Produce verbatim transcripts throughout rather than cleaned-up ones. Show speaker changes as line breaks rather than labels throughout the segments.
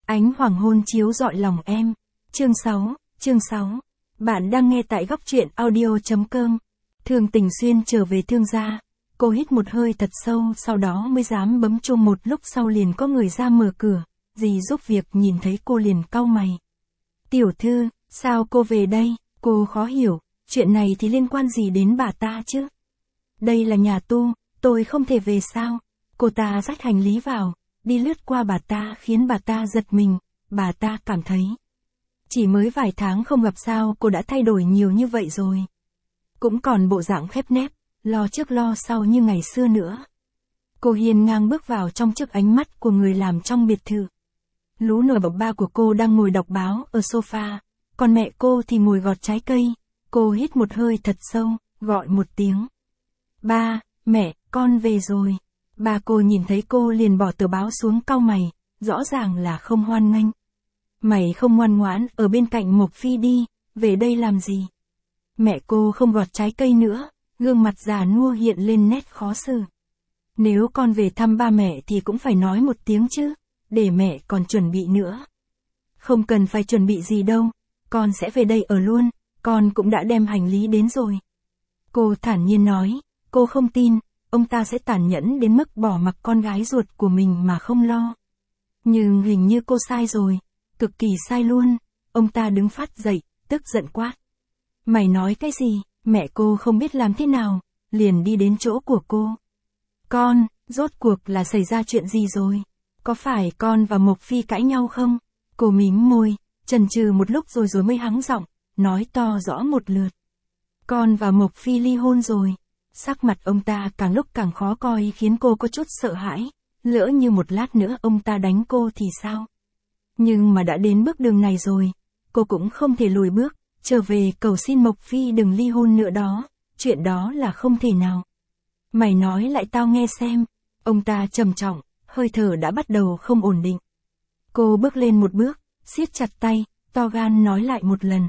Ánh hoàng hôn chiếu rọi lòng em. Chương sáu, chương sáu. Bạn đang nghe tại góc truyện audio chấm com. Thường Tình Xuyên trở về Thương gia. Cô hít một hơi thật sâu, sau đó mới dám bấm chuông. Một lúc sau liền có người ra mở cửa. Dì giúp việc nhìn thấy cô liền cau mày. Tiểu thư, sao cô về đây? Cô khó hiểu, chuyện này thì liên quan gì đến bà ta chứ? Đây là nhà tu, tôi không thể về sao? Cô ta xách hành lý vào, đi lướt qua bà ta khiến bà ta giật mình. Bà ta cảm thấy chỉ mới vài tháng không gặp sao cô đã thay đổi nhiều như vậy rồi. Cũng còn bộ dạng khép nép, lo trước lo sau như ngày xưa nữa. Cô hiên ngang bước vào trong trước ánh mắt của người làm trong biệt thự. Lú nửa bập ba của cô đang ngồi đọc báo ở sofa, còn mẹ cô thì ngồi gọt trái cây. Cô hít một hơi thật sâu, gọi một tiếng. Ba, mẹ, con về rồi. Ba cô nhìn thấy cô liền bỏ tờ báo xuống cau mày, rõ ràng là không hoan nghênh. Mày không ngoan ngoãn ở bên cạnh Mộc Phi đi, về đây làm gì? Mẹ cô không gọt trái cây nữa, gương mặt già nua hiện lên nét khó xử. Nếu con về thăm ba mẹ thì cũng phải nói một tiếng chứ, để mẹ còn chuẩn bị nữa. Không cần phải chuẩn bị gì đâu, con sẽ về đây ở luôn, con cũng đã đem hành lý đến rồi. Cô thản nhiên nói, cô không tin, ông ta sẽ tàn nhẫn đến mức bỏ mặc con gái ruột của mình mà không lo. Nhưng hình như cô sai rồi, cực kỳ sai luôn. Ông ta đứng phát dậy, tức giận quát. Mày nói cái gì? Mẹ cô không biết làm thế nào, liền đi đến chỗ của cô. Con, rốt cuộc là xảy ra chuyện gì rồi? Có phải con và Mộc Phi cãi nhau không? Cô mím môi, chần chừ một lúc rồi rồi mới hắng giọng, nói to rõ một lượt. Con và Mộc Phi ly hôn rồi. Sắc mặt ông ta càng lúc càng khó coi khiến cô có chút sợ hãi. Lỡ như một lát nữa ông ta đánh cô thì sao? Nhưng mà đã đến bước đường này rồi, cô cũng không thể lùi bước, trở về cầu xin Mộc Phi đừng ly hôn nữa đó, chuyện đó là không thể nào. Mày nói lại tao nghe xem. Ông ta trầm trọng, hơi thở đã bắt đầu không ổn định. Cô bước lên một bước, siết chặt tay, to gan nói lại một lần.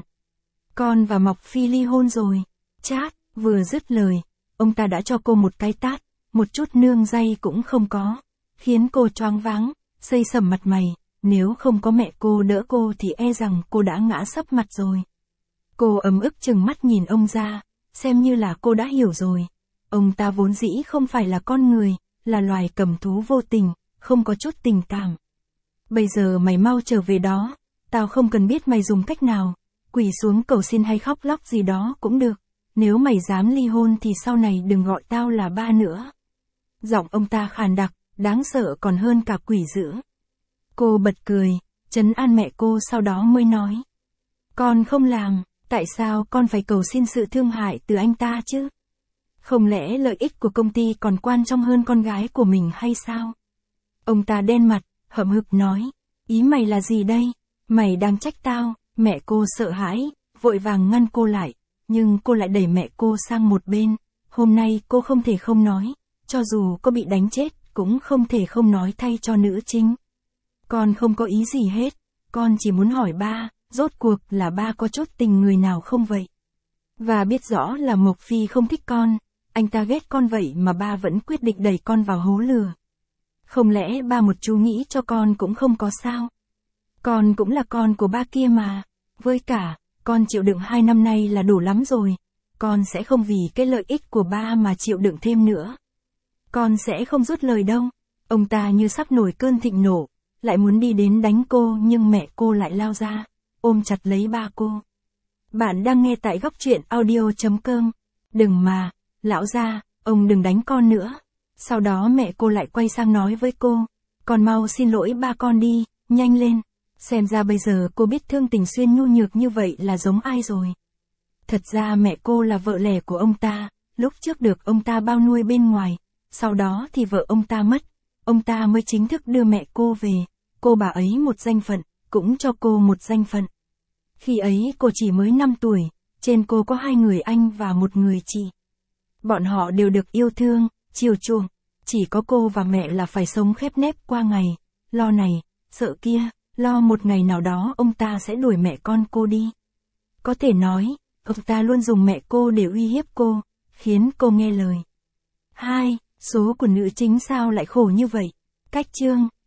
Con và Mộc Phi ly hôn rồi. Chát, vừa dứt lời, ông ta đã cho cô một cái tát, một chút nương day cũng không có, khiến cô choáng váng, xây sẩm mặt mày. Nếu không có mẹ cô đỡ cô thì e rằng cô đã ngã sấp mặt rồi. Cô ấm ức chừng mắt nhìn ông ra, xem như là cô đã hiểu rồi. Ông ta vốn dĩ không phải là con người, là loài cầm thú vô tình, không có chút tình cảm. Bây giờ mày mau trở về đó, tao không cần biết mày dùng cách nào, quỳ xuống cầu xin hay khóc lóc gì đó cũng được. Nếu mày dám ly hôn thì sau này đừng gọi tao là ba nữa. Giọng ông ta khàn đặc, đáng sợ còn hơn cả quỷ dữ. Cô bật cười, trấn an mẹ cô sau đó mới nói. Con không làm, tại sao con phải cầu xin sự thương hại từ anh ta chứ? Không lẽ lợi ích của công ty còn quan trọng hơn con gái của mình hay sao? Ông ta đen mặt, hậm hực nói. Ý mày là gì đây? Mày đang trách tao? Mẹ cô sợ hãi, vội vàng ngăn cô lại. Nhưng cô lại đẩy mẹ cô sang một bên. Hôm nay cô không thể không nói. Cho dù có bị đánh chết, cũng không thể không nói thay cho nữ chính. Con không có ý gì hết. Con chỉ muốn hỏi ba, rốt cuộc là ba có chút tình người nào không vậy? Và biết rõ là Mộc Phi không thích con. Anh ta ghét con vậy mà ba vẫn quyết định đẩy con vào hố lửa. Không lẽ ba một chú nghĩ cho con cũng không có sao? Con cũng là con của ba kia mà. Với cả, con chịu đựng hai năm nay là đủ lắm rồi. Con sẽ không vì cái lợi ích của ba mà chịu đựng thêm nữa. Con sẽ không rút lời đâu. Ông ta như sắp nổi cơn thịnh nộ, lại muốn đi đến đánh cô nhưng mẹ cô lại lao ra, ôm chặt lấy ba cô. Bạn đang nghe tại góc truyện audio chấm com. Đừng mà, lão gia, ông đừng đánh con nữa. Sau đó mẹ cô lại quay sang nói với cô. Con mau xin lỗi ba con đi, nhanh lên. Xem ra bây giờ cô biết Thương Tình Xuyên nhu nhược như vậy là giống ai rồi. Thật ra mẹ cô là vợ lẽ của ông ta, lúc trước được ông ta bao nuôi bên ngoài. Sau đó thì vợ ông ta mất, ông ta mới chính thức đưa mẹ cô về. Cô bà ấy một danh phận, cũng cho cô một danh phận. Khi ấy cô chỉ mới năm tuổi, trên cô có hai người anh và một người chị. Bọn họ đều được yêu thương, chiều chuộng, chỉ có cô và mẹ là phải sống khép nép qua ngày, lo này, sợ kia, lo một ngày nào đó ông ta sẽ đuổi mẹ con cô đi. Có thể nói, ông ta luôn dùng mẹ cô để uy hiếp cô, khiến cô nghe lời. Hai, số của nữ chính sao lại khổ như vậy? Cách chương